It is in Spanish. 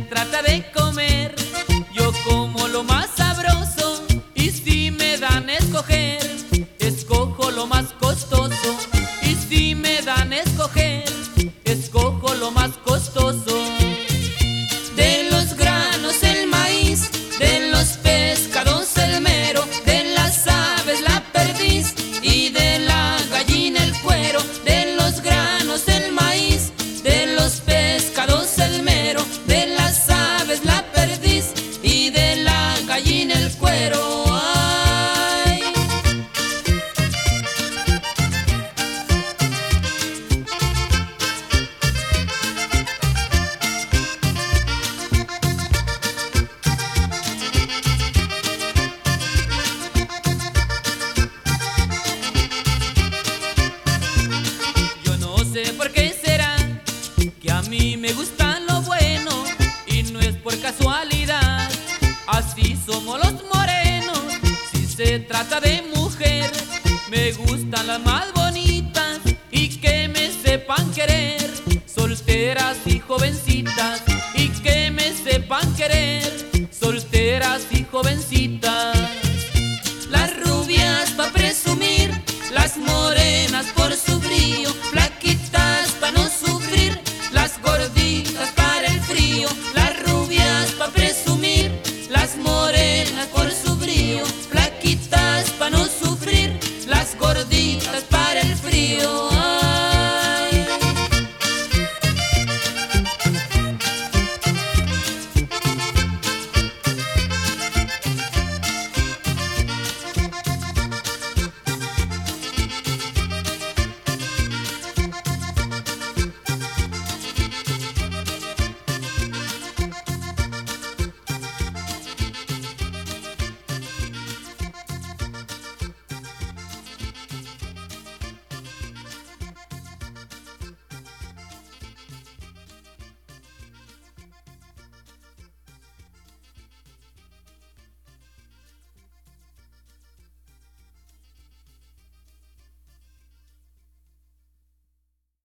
trata de comer, yo como lo más sabroso, y si me dan a escoger, escojo lo más costoso. Y si me dan a escoger, escojo lo más costoso. De los granos el maíz, de los pescados el mero, de las aves la perdiz y de la gallina el cuero. De los granos el maíz, de los pescados el mero, de las aves la perdiz y de la gallina el cuero. Ay. Yo no sé por qué será que a mí me gusta lo bueno y no es por casualidad. Así somos los morenos, si se trata de